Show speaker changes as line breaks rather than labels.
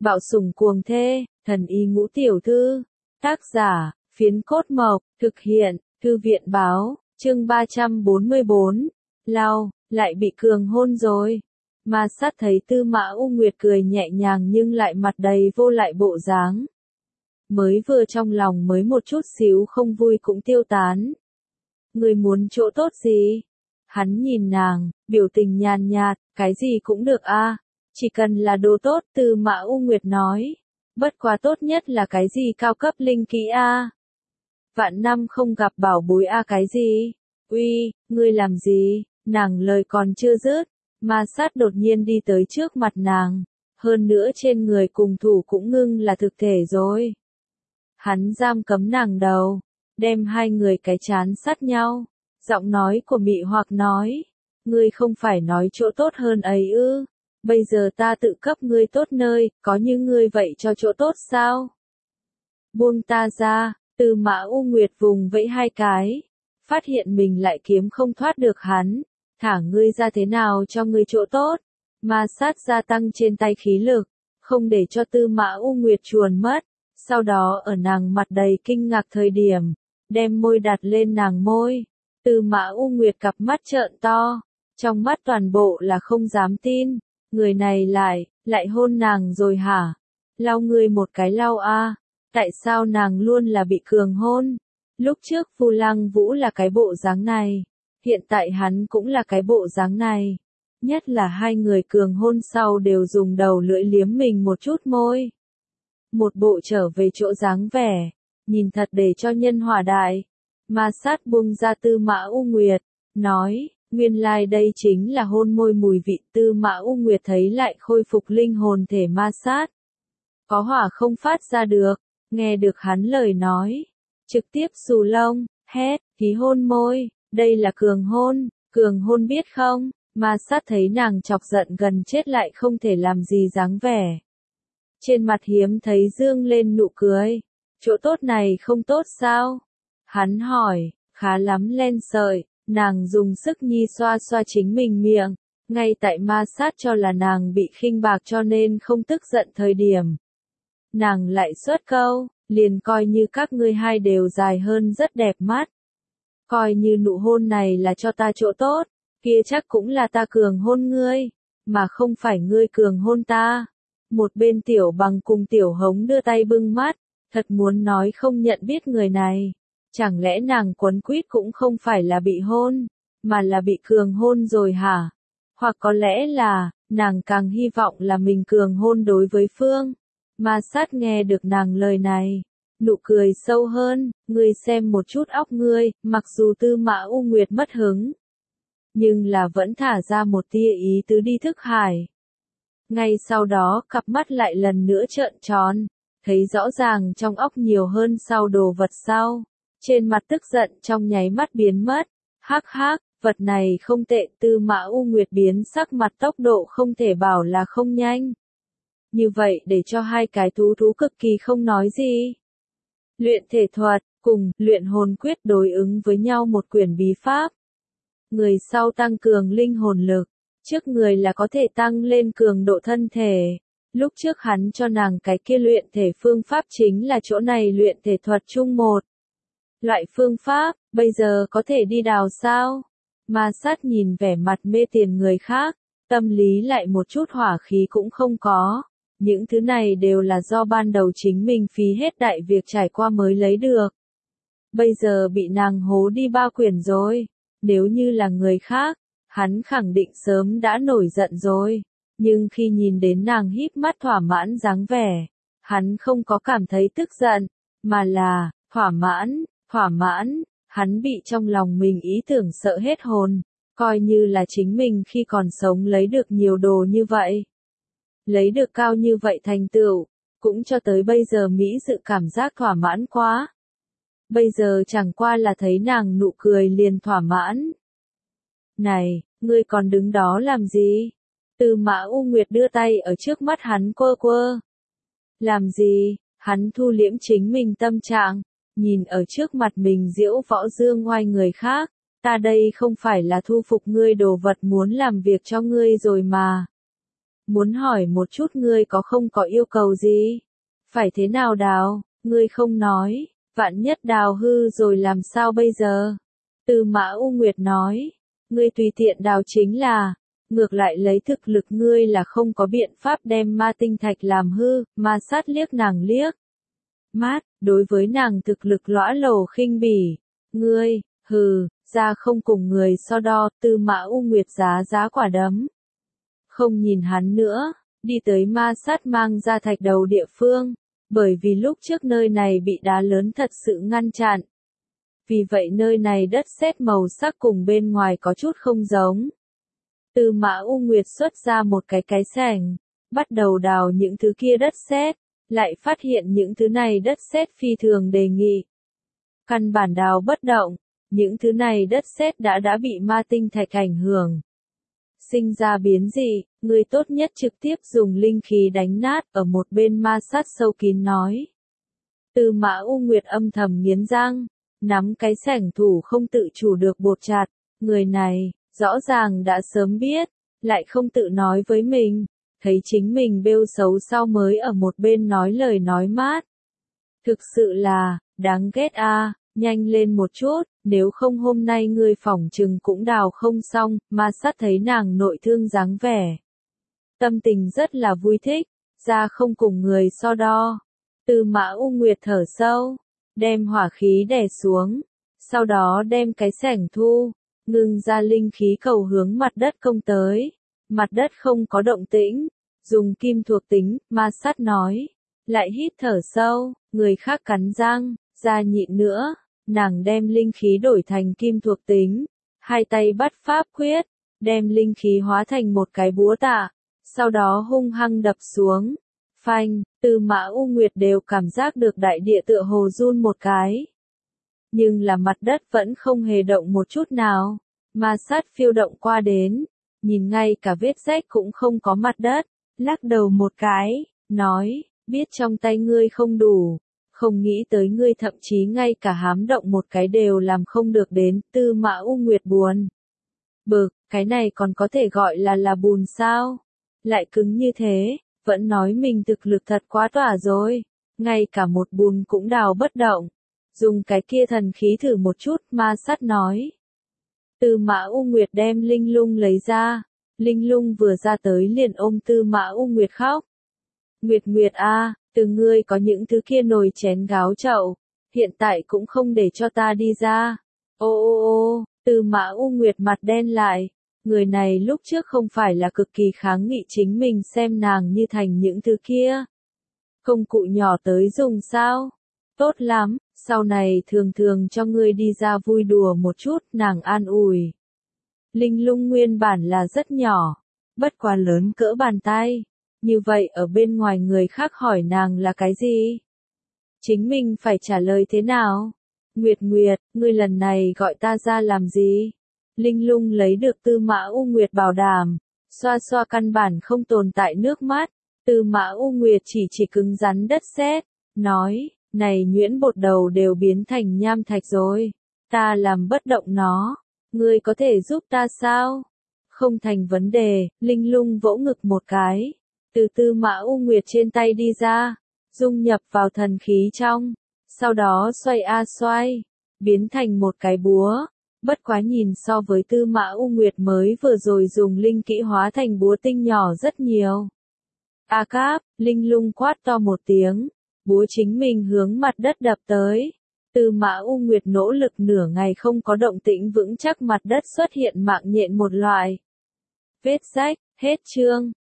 Bạo sủng cuồng thê, thần y ngũ tiểu thư. Tác giả, Phiến Cốt Mộc, thực hiện, Thư viện báo, chương 344. Lại bị cường hôn rồi. Ma Sát thấy Tư Mã U Nguyệt cười nhẹ nhàng nhưng lại mặt đầy vô lại bộ dáng. Mới vừa trong lòng mới một chút xíu không vui cũng tiêu tán. Người muốn chỗ tốt gì? Hắn nhìn nàng, biểu tình nhàn nhạt, cái gì cũng được a, chỉ cần là đồ tốt. Tư Mã U Nguyệt nói. Bất quá tốt nhất là cái gì cao cấp linh kỹ a. Vạn năm không gặp bảo bối a cái gì? Uy, ngươi làm gì? Nàng lời còn chưa dứt, Ma Sát đột nhiên đi tới trước mặt nàng, hơn nữa trên người cùng thủ cũng ngưng là thực thể rồi. Hắn giam cấm nàng đầu, đem hai người cái chán sát nhau, giọng nói của mị hoặc nói, ngươi không phải nói chỗ tốt hơn ấy ư? Bây giờ ta tự cấp ngươi tốt nơi, có như ngươi vậy cho chỗ tốt sao? Buông ta ra. Tư Mã U Nguyệt vùng vẫy hai cái, phát hiện mình lại kiếm không thoát được hắn, thả ngươi ra thế nào cho ngươi chỗ tốt. Ma Sát gia tăng trên tay khí lực, không để cho Tư Mã U Nguyệt chuồn mất, sau đó ở nàng mặt đầy kinh ngạc thời điểm, đem môi đặt lên nàng môi. Tư Mã U Nguyệt cặp mắt trợn to, trong mắt toàn bộ là không dám tin, người này lại hôn nàng rồi hả? Lau ngươi một cái lau a. Tại sao nàng luôn là bị cường hôn? Lúc trước Vu Lăng Vũ là cái bộ dáng này, hiện tại hắn cũng là cái bộ dáng này. Nhất là hai người cường hôn sau đều dùng đầu lưỡi liếm mình một chút môi. Một bộ trở về chỗ dáng vẻ, nhìn thật để cho nhân hỏa đại. Ma Sát buông ra Tư Mã U Nguyệt, nói, nguyên lai đây chính là hôn môi mùi vị. Tư Mã U Nguyệt thấy lại khôi phục linh hồn thể Ma Sát. Có hỏa không phát ra được. Nghe được hắn lời nói, trực tiếp xù lông, hét, ký hôn môi, đây là cường hôn biết không? Ma Sát thấy nàng chọc giận gần chết lại không thể làm gì dáng vẻ. Trên mặt hiếm thấy dương lên nụ cười, chỗ tốt này không tốt sao? Hắn hỏi, khá lắm len sợi, nàng dùng sức nhi xoa xoa chính mình miệng, ngay tại Ma Sát cho là nàng bị khinh bạc cho nên không tức giận thời điểm. Nàng lại xuất câu, liền coi như các ngươi hai đều dài hơn rất đẹp mắt. Coi như nụ hôn này là cho ta chỗ tốt, kia chắc cũng là ta cường hôn ngươi, mà không phải ngươi cường hôn ta. Một bên Tiểu Bằng cùng Tiểu Hống đưa tay bưng mắt, thật muốn nói không nhận biết người này. Chẳng lẽ nàng quấn quýt cũng không phải là bị hôn, mà là bị cường hôn rồi hả? Hoặc có lẽ là, nàng càng hy vọng là mình cường hôn đối với Phương. Ma Sát nghe được nàng lời này, nụ cười sâu hơn, ngươi xem một chút óc ngươi, mặc dù Tư Mã U Nguyệt mất hứng, nhưng là vẫn thả ra một tia ý tứ đi thức hải. Ngay sau đó cặp mắt lại lần nữa trợn tròn, thấy rõ ràng trong óc nhiều hơn sau đồ vật sau, trên mặt tức giận trong nháy mắt biến mất, hắc hắc, vật này không tệ. Tư Mã U Nguyệt biến sắc mặt tốc độ không thể bảo là không nhanh. Như vậy để cho hai cái thú cực kỳ không nói gì. Luyện thể thuật, cùng luyện hồn quyết đối ứng với nhau một quyển bí pháp. Người sau tăng cường linh hồn lực, trước người là có thể tăng lên cường độ thân thể. Lúc trước hắn cho nàng cái kia luyện thể phương pháp chính là chỗ này luyện thể thuật chung một. Loại phương pháp, bây giờ có thể đi đào sao? Ma Sát nhìn vẻ mặt mê tiền người khác, tâm lý lại một chút hỏa khí cũng không có. Những thứ này đều là do ban đầu chính mình phí hết đại việc trải qua mới lấy được. Bây giờ bị nàng hố đi 3 quyển rồi. Nếu như là người khác, hắn khẳng định sớm đã nổi giận rồi. Nhưng khi nhìn đến nàng híp mắt thỏa mãn dáng vẻ, hắn không có cảm thấy tức giận, mà là thỏa mãn, hắn bị trong lòng mình ý tưởng sợ hết hồn, coi như là chính mình khi còn sống lấy được nhiều đồ như vậy. Lấy được cao như vậy thành tựu, cũng cho tới bây giờ Mỹ dự cảm giác thỏa mãn quá. Bây giờ chẳng qua là thấy nàng nụ cười liền thỏa mãn. Này, ngươi còn đứng đó làm gì? Tư Mã U Nguyệt đưa tay ở trước mắt hắn quơ quơ. Làm gì? Hắn thu liễm chính mình tâm trạng, nhìn ở trước mặt mình diễu võ dương ngoai người khác. Ta đây không phải là thu phục ngươi đồ vật muốn làm việc cho ngươi rồi mà. Muốn hỏi một chút ngươi có không có yêu cầu gì? Phải thế nào đào? Ngươi không nói, vạn nhất đào hư rồi làm sao bây giờ? Tư Mã U Nguyệt nói, ngươi tùy tiện đào chính là, ngược lại lấy thực lực ngươi là không có biện pháp đem ma tinh thạch làm hư, ma sát liếc nàng liếc. Mát, đối với nàng thực lực lõa lồ khinh bỉ, ngươi, hừ, ra không cùng người so đo, Tư Mã U Nguyệt giá quả đấm. Không nhìn hắn nữa, đi tới ma sát mang ra thạch đầu địa phương, bởi vì lúc trước nơi này bị đá lớn thật sự ngăn chặn. Vì vậy nơi này đất sét màu sắc cùng bên ngoài có chút không giống. Tư Mã U Nguyệt xuất ra một cái xẻng, bắt đầu đào những thứ kia đất sét, lại phát hiện những thứ này đất sét phi thường đề nghị. Căn bản đào bất động, những thứ này đất sét đã bị ma tinh thạch ảnh hưởng. Sinh ra biến dị, người tốt nhất trực tiếp dùng linh khí đánh nát, ở một bên ma sát sâu kín nói. Tư Mã U Nguyệt âm thầm nghiến răng, nắm cái xẻng thủ không tự chủ được buộc chặt, người này, rõ ràng đã sớm biết, lại không tự nói với mình, thấy chính mình bêu xấu sau mới ở một bên nói lời nói mát. Thực sự là, đáng ghét a, nhanh lên một chút, nếu không hôm nay ngươi phỏng chừng cũng đào không xong, ma sát thấy nàng nội thương dáng vẻ. Tâm tình rất là vui thích, ra không cùng người so đo. Tư Mã U Nguyệt thở sâu, đem hỏa khí đè xuống, sau đó đem cái xẻng thu, ngưng ra linh khí cầu hướng mặt đất công tới. Mặt đất không có động tĩnh, dùng kim thuộc tính, ma sát nói, lại hít thở sâu, người khác cắn răng, ra nhịn nữa, nàng đem linh khí đổi thành kim thuộc tính, hai tay bắt pháp quyết, đem linh khí hóa thành một cái búa tạ, sau đó hung hăng đập xuống. Phanh, Tư Mã U Nguyệt đều cảm giác được đại địa tựa hồ run một cái. Nhưng là mặt đất vẫn không hề động một chút nào, ma sát phiêu động qua đến, nhìn ngay cả vết rách cũng không có mặt đất, lắc đầu một cái, nói, biết trong tay ngươi không đủ, không nghĩ tới ngươi thậm chí ngay cả hám động một cái đều làm không được đến. Tư Mã U Nguyệt buồn bực, cái này còn có thể gọi là bùn sao? Lại cứng như thế, vẫn nói mình thực lực thật quá tỏa rồi, ngay cả một bùn cũng đào bất động. Dùng cái kia thần khí thử một chút, ma sát nói. Tư Mã U Nguyệt đem linh lung lấy ra, linh lung vừa ra tới liền ôm Tư Mã U Nguyệt khóc. Nguyệt Nguyệt a, từ ngươi có những thứ kia nồi chén gáo chậu, hiện tại cũng không để cho ta đi ra. Ô, Tư Mã U Nguyệt mặt đen lại, người này lúc trước không phải là cực kỳ kháng nghị chính mình xem nàng như thành những thứ kia. Công cụ nhỏ tới dùng sao? Tốt lắm, sau này thường thường cho ngươi đi ra vui đùa một chút, nàng an ủi. Linh lung nguyên bản là rất nhỏ, bất quá lớn cỡ bàn tay, như vậy ở bên ngoài người khác hỏi nàng là cái gì? Chính mình phải trả lời thế nào? Nguyệt Nguyệt, ngươi lần này gọi ta ra làm gì? Linh lung lấy được Tư Mã U Nguyệt bảo đảm, xoa xoa căn bản không tồn tại nước mắt. Tư Mã U Nguyệt chỉ cứng rắn đất sét, nói, này nhuyễn bột đầu đều biến thành nham thạch rồi, ta làm bất động nó, ngươi có thể giúp ta sao? Không thành vấn đề, linh lung vỗ ngực một cái, từ Tư Mã U Nguyệt trên tay đi ra, dung nhập vào thần khí trong, sau đó xoay xoay, biến thành một cái búa. Bất quá nhìn so với Tư Mã U Nguyệt mới vừa rồi dùng linh kỹ hóa thành búa tinh nhỏ rất nhiều. A Cáp, linh lung quát to một tiếng, búa chính mình hướng mặt đất đập tới. Tư Mã U Nguyệt nỗ lực nửa ngày không có động tĩnh vững chắc, mặt đất xuất hiện mạng nhện một loại. Vết rách, hết chương.